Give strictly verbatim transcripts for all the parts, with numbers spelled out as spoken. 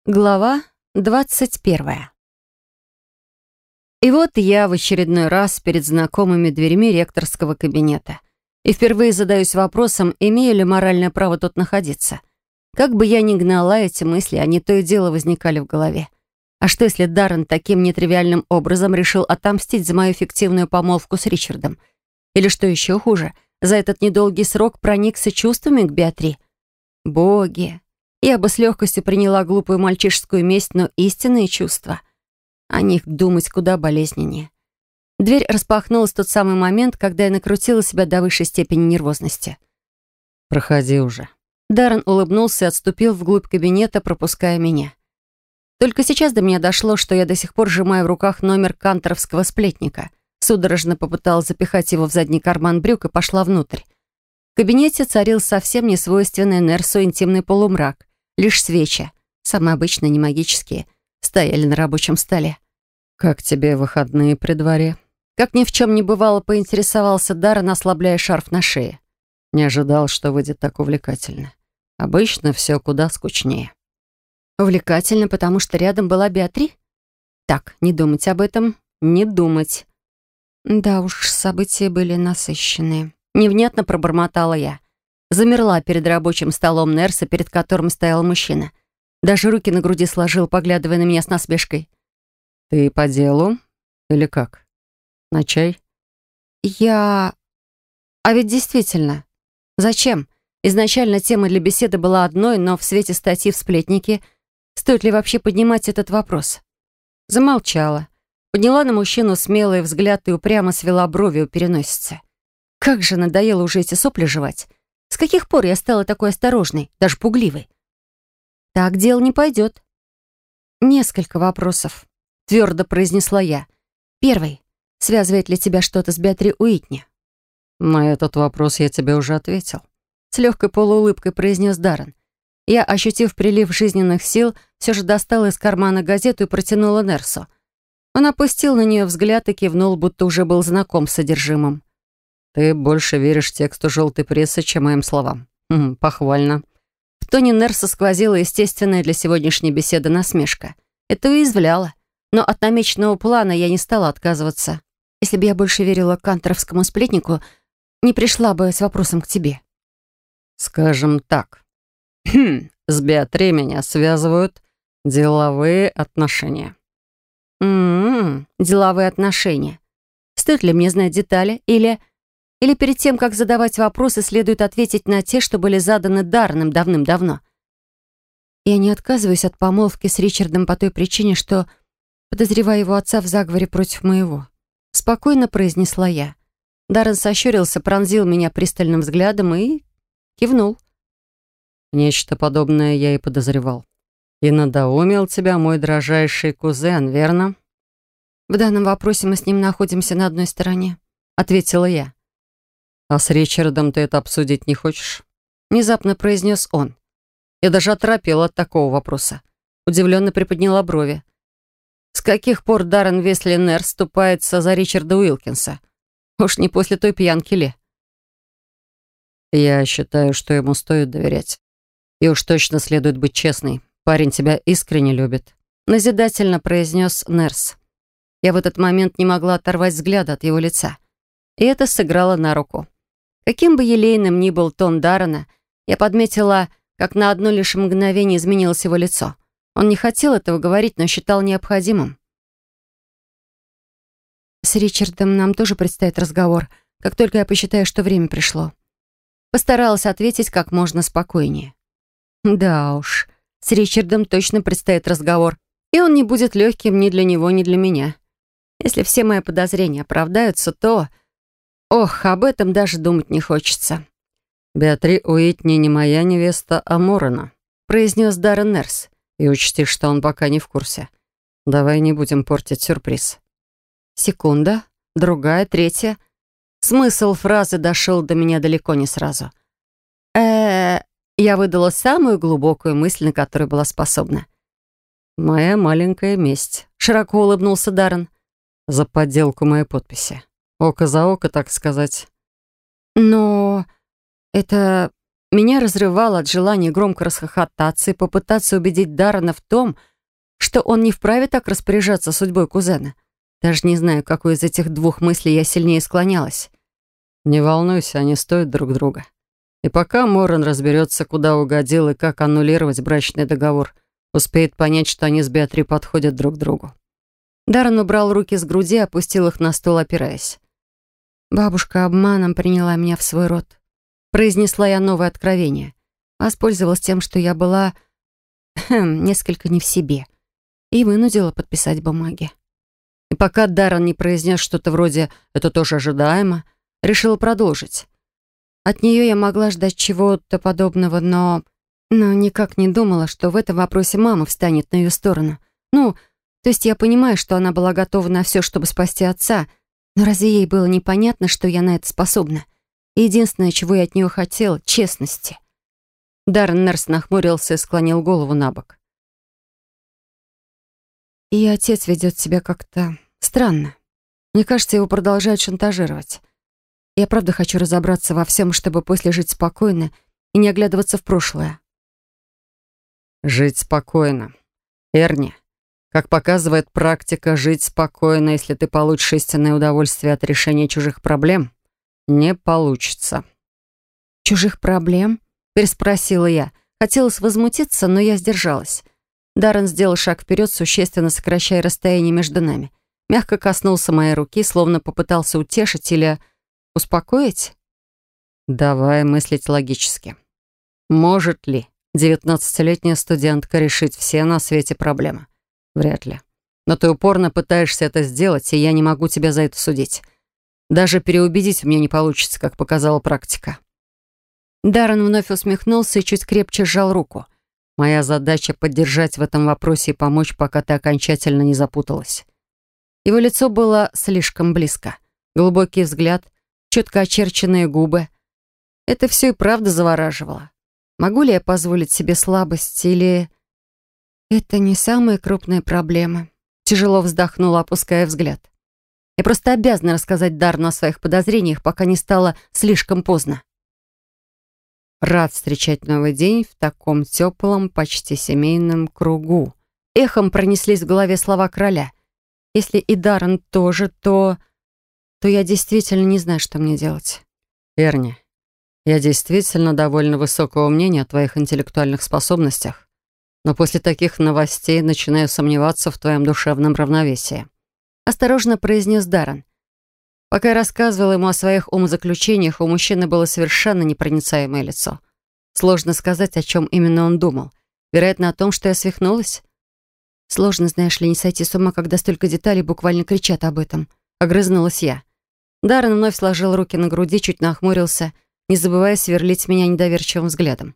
Глава двадцать первая. И вот я в очередной раз перед знакомыми дверьми ректорского кабинета. И впервые задаюсь вопросом, имею ли моральное право тут находиться. Как бы я ни гнала эти мысли, они то и дело возникали в голове. А что, если Даррен таким нетривиальным образом решил отомстить за мою фиктивную помолвку с Ричардом? Или, что еще хуже, за этот недолгий срок проникся чувствами к Беатри? Боги! Я бы с легкостью приняла глупую мальчишескую месть, но истинные чувства, о них думать куда болезненнее. Дверь распахнулась в тот самый момент, когда я накрутила себя до высшей степени нервозности. «Проходи уже». Даррен улыбнулся и отступил вглубь кабинета, пропуская меня. Только сейчас до меня дошло, что я до сих пор сжимаю в руках номер канторовского сплетника. Судорожно попыталась запихать его в задний карман брюк и пошла внутрь. В кабинете царил совсем несвойственный Нерсу интимный полумрак. Лишь свечи, самые обычные, не магические, стояли на рабочем столе. «Как тебе выходные при дворе?» Как ни в чем не бывало, поинтересовался Даррен, ослабляя шарф на шее. «Не ожидал, что выйдет так увлекательно. Обычно все куда скучнее». Увлекательно, потому что рядом была Беатри? Так, не думать об этом, не думать. Да уж, события были насыщенные. Невнятно пробормотала я. Замерла перед рабочим столом Нерса, перед которым стоял мужчина. Даже руки на груди сложил, поглядывая на меня с насмешкой. «Ты по делу? Или как? На чай?» «Я... А ведь действительно. Зачем? Изначально тема для беседы была одной, но в свете статьи в «Сплетнике» стоит ли вообще поднимать этот вопрос?» Замолчала. Подняла на мужчину смелый взгляд и упрямо свела брови у переносицы. Как же надоело уже эти сопли жевать. С каких пор я стала такой осторожной, даже пугливой? Так дело не пойдет. Несколько вопросов, твердо произнесла я. Первый. Связывает ли тебя что-то с Беатри Уитни? На этот вопрос я тебе уже ответил. С легкой полуулыбкой произнес Даррен. Я, ощутив прилив жизненных сил, все же достала из кармана газету и протянула Нерсу. Он опустил на нее взгляд и кивнул, будто уже был знаком с содержимым. «Ты больше веришь тексту желтой прессы, чем моим словам. Хм, похвально». В тоне Нерса сквозила естественная для сегодняшней беседы насмешка. Это уязвляло. Но от намеченного плана я не стала отказываться. Если бы я больше верила канторовскому сплетнику, не пришла бы с вопросом к тебе. «Скажем так. Хм, с Беатри меня связывают деловые отношения». «М-м-м, деловые отношения. Стоит ли мне знать детали? Или... Или перед тем, как задавать вопросы, следует ответить на те, что были заданы Дарреном давным-давно? Я не отказываюсь от помолвки с Ричардом по той причине, что подозреваю его отца в заговоре против моего. Спокойно произнесла я. Даррен сощурился, пронзил меня пристальным взглядом и кивнул. «Нечто подобное я и подозревал. И надоумил тебя мой дрожайший кузен, верно?» «В данном вопросе мы с ним находимся на одной стороне», — ответила я. «А с Ричардом ты это обсудить не хочешь?» Внезапно произнес он. Я даже оторопела от такого вопроса. Удивленно приподняла брови. С каких пор Даррен Весли Нерс ступается за Ричарда Уилкинса? Уж не после той пьянки ли? «Я считаю, что ему стоит доверять. И уж точно следует быть честной. Парень тебя искренне любит», — назидательно произнес Нерс. Я в этот момент не могла оторвать взгляда от его лица. И это сыграло на руку. Каким бы елейным ни был тон Даррена, я подметила, как на одно лишь мгновение изменилось его лицо. Он не хотел этого говорить, но считал необходимым. «С Ричардом нам тоже предстоит разговор, как только я посчитаю, что время пришло». Постаралась ответить как можно спокойнее. Да уж, с Ричардом точно предстоит разговор, и он не будет легким ни для него, ни для меня. Если все мои подозрения оправдаются, то... Ох, об этом даже думать не хочется. «Беатри Уитни не моя невеста, а Морена», — произнес Даррен Нерс. «И учти, что он пока не в курсе. Давай не будем портить сюрприз». Секунда, другая, третья. Смысл фразы дошел до меня далеко не сразу. э Я выдала самую глубокую мысль, на которую была способна. «Моя маленькая месть», — широко улыбнулся Даррен. «За подделку моей подписи. Око за око, так сказать». «Но это... Меня разрывало от желания громко расхохотаться и попытаться убедить Даррена в том, что он не вправе так распоряжаться судьбой кузена. Даже не знаю, какой из этих двух мыслей я сильнее склонялась. «Не волнуйся, они стоят друг друга. И пока Моран разберется, куда угодил и как аннулировать брачный договор, успеет понять, что они с Беатри подходят друг другу». Даррен убрал руки с груди, опустил их на стол, опираясь. «Бабушка обманом приняла меня в свой род», — произнесла я новое откровение. Воспользовалась тем, что я была хм, несколько не в себе, и вынудила подписать бумаги. И пока Даррен не произнес что-то вроде «это тоже ожидаемо», решила продолжить. От нее я могла ждать чего-то подобного, но... но никак не думала, что в этом вопросе мама встанет на ее сторону. Ну, то есть я понимаю, что она была готова на все, чтобы спасти отца, но разве ей было непонятно, что я на это способна? И единственное, чего я от нее хотела — честности. Даррен Нерс нахмурился и склонил голову на бок. И отец ведет себя как-то странно. Мне кажется, его продолжают шантажировать. Я правда хочу разобраться во всем, чтобы после жить спокойно и не оглядываться в прошлое. Жить спокойно. Эрни, как показывает практика, жить спокойно, если ты получишь истинное удовольствие от решения чужих проблем, не получится. «Чужих проблем?» — переспросила я. Хотелось возмутиться, но я сдержалась. Даррен сделал шаг вперед, существенно сокращая расстояние между нами. Мягко коснулся моей руки, словно попытался утешить или успокоить. Давай мыслить логически. Может ли девятнадцатилетняя студентка решить все на свете проблемы? Вряд ли. Но ты упорно пытаешься это сделать, и я не могу тебя за это судить. Даже переубедить у меня не получится, как показала практика. Даррен вновь усмехнулся и чуть крепче сжал руку. Моя задача — поддержать в этом вопросе и помочь, пока ты окончательно не запуталась. Его лицо было слишком близко. Глубокий взгляд, четко очерченные губы. Это все и правда завораживало. Могу ли я позволить себе слабость или... Это не самые крупные проблемы. Тяжело вздохнула, опуская взгляд. Я просто обязана рассказать Даррену о своих подозрениях, пока не стало слишком поздно. Рад встречать новый день в таком теплом, почти семейном кругу. Эхом пронеслись в голове слова короля. Если и Даррен тоже, то... то я действительно не знаю, что мне делать. Эрни, я действительно довольно высокого мнения о твоих интеллектуальных способностях, но после таких новостей начинаю сомневаться в твоем душевном равновесии. Осторожно произнес Даррен. Пока я рассказывала ему о своих умозаключениях, у мужчины было совершенно непроницаемое лицо. Сложно сказать, о чем именно он думал. Вероятно, о том, что я свихнулась. Сложно, знаешь ли, не сойти с ума, когда столько деталей буквально кричат об этом. Огрызнулась я. Даррен вновь сложил руки на груди, чуть нахмурился, не забывая сверлить меня недоверчивым взглядом.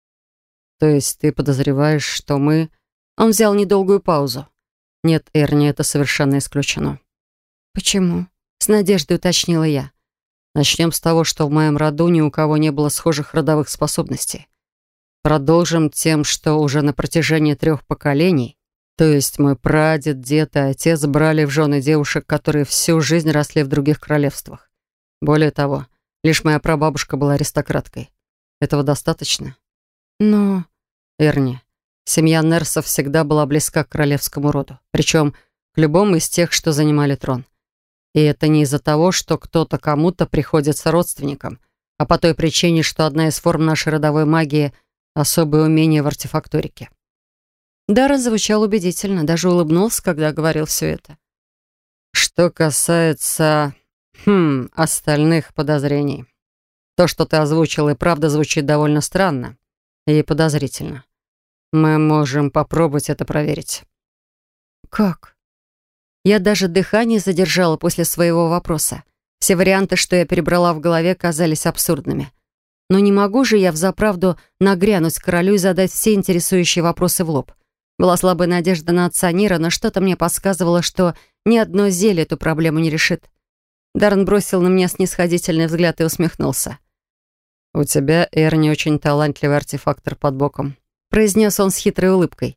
«То есть ты подозреваешь, что мы...» Он взял недолгую паузу. «Нет, Эрни, это совершенно исключено». «Почему?» — с надеждой уточнила я. «Начнем с того, что в моем роду ни у кого не было схожих родовых способностей. Продолжим тем, что уже на протяжении трех поколений, то есть мой прадед, дед и отец, брали в жены девушек, которые всю жизнь росли в других королевствах. Более того, лишь моя прабабушка была аристократкой. Этого достаточно?» «Но...» «Эрни, семья Нерсов всегда была близка к королевскому роду, причем к любому из тех, что занимали трон. И это не из-за того, что кто-то кому-то приходится родственником, а по той причине, что одна из форм нашей родовой магии — особое умение в артефакторике». Даррен звучал убедительно, даже улыбнулся, когда говорил все это. «Что касается... хм... остальных подозрений. То, что ты озвучил, и правда звучит довольно странно и подозрительно. Мы можем попробовать это проверить». «Как?» Я даже дыхание задержала после своего вопроса. Все варианты, что я перебрала в голове, казались абсурдными. Но не могу же я взаправду нагрянуть к королю и задать все интересующие вопросы в лоб. Была слабая надежда на отца Нира, но что-то мне подсказывало, что ни одно зелье эту проблему не решит. Даррен бросил на меня снисходительный взгляд и усмехнулся. «У тебя, Эрни, очень талантливый артефактор под боком», произнес он с хитрой улыбкой.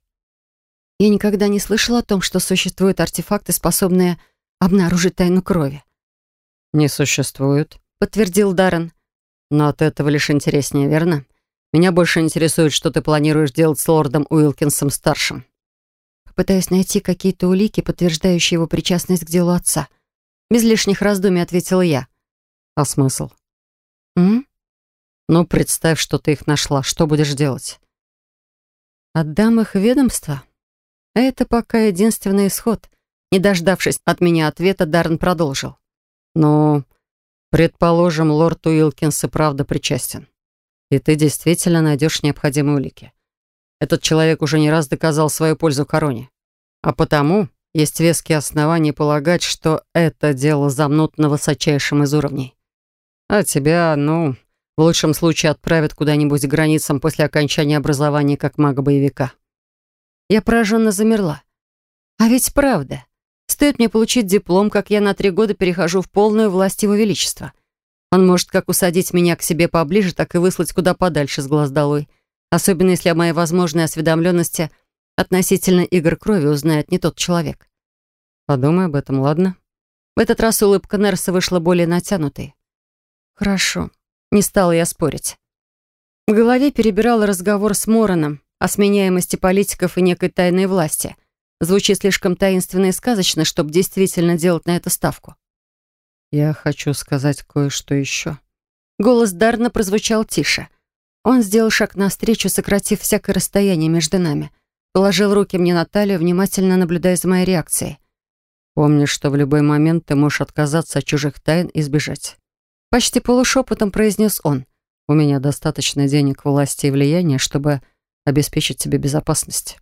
Я никогда не слышала о том, что существуют артефакты, способные обнаружить тайну крови. «Не существуют», — подтвердил Даррен. «Но от этого лишь интереснее, верно? Меня больше интересует, что ты планируешь делать с лордом Уилкинсом-старшим». Попытаюсь найти какие-то улики, подтверждающие его причастность к делу отца. Без лишних раздумий ответила я. «А смысл?» «М? «Ну, представь, что ты их нашла. Что будешь делать?» Отдам их в ведомство?» Это пока единственный исход. Не дождавшись от меня ответа, Даррен продолжил. «Ну, предположим, лорд Уилкинс и правда причастен. И ты действительно найдешь необходимые улики. Этот человек уже не раз доказал свою пользу короне. А потому есть веские основания полагать, что это дело замнут на высочайшем из уровней. А тебя, ну, в лучшем случае отправят куда-нибудь к границам после окончания образования как мага-боевика». Я пораженно замерла. А ведь правда. Стоит мне получить диплом, как я на три года перехожу в полную власть Его Величества. Он может как усадить меня к себе поближе, так и выслать куда подальше с глаз долой. Особенно если о моей возможной осведомленности относительно игр крови узнает не тот человек. Подумай об этом, ладно? В этот раз улыбка Нерса вышла более натянутой. Хорошо. Не стала я спорить. В голове перебирала разговор с Мороном о сменяемости политиков и некой тайной власти. Звучит слишком таинственно и сказочно, чтобы действительно делать на это ставку. «Я хочу сказать кое-что еще». Голос Дарна прозвучал тише. Он сделал шаг навстречу, сократив всякое расстояние между нами. Положил руки мне на талию, внимательно наблюдая за моей реакцией. «Помни, что в любой момент ты можешь отказаться от чужих тайн и сбежать». Почти полушепотом произнес он. «У меня достаточно денег, власти и влияния, чтобы обеспечить тебе безопасность».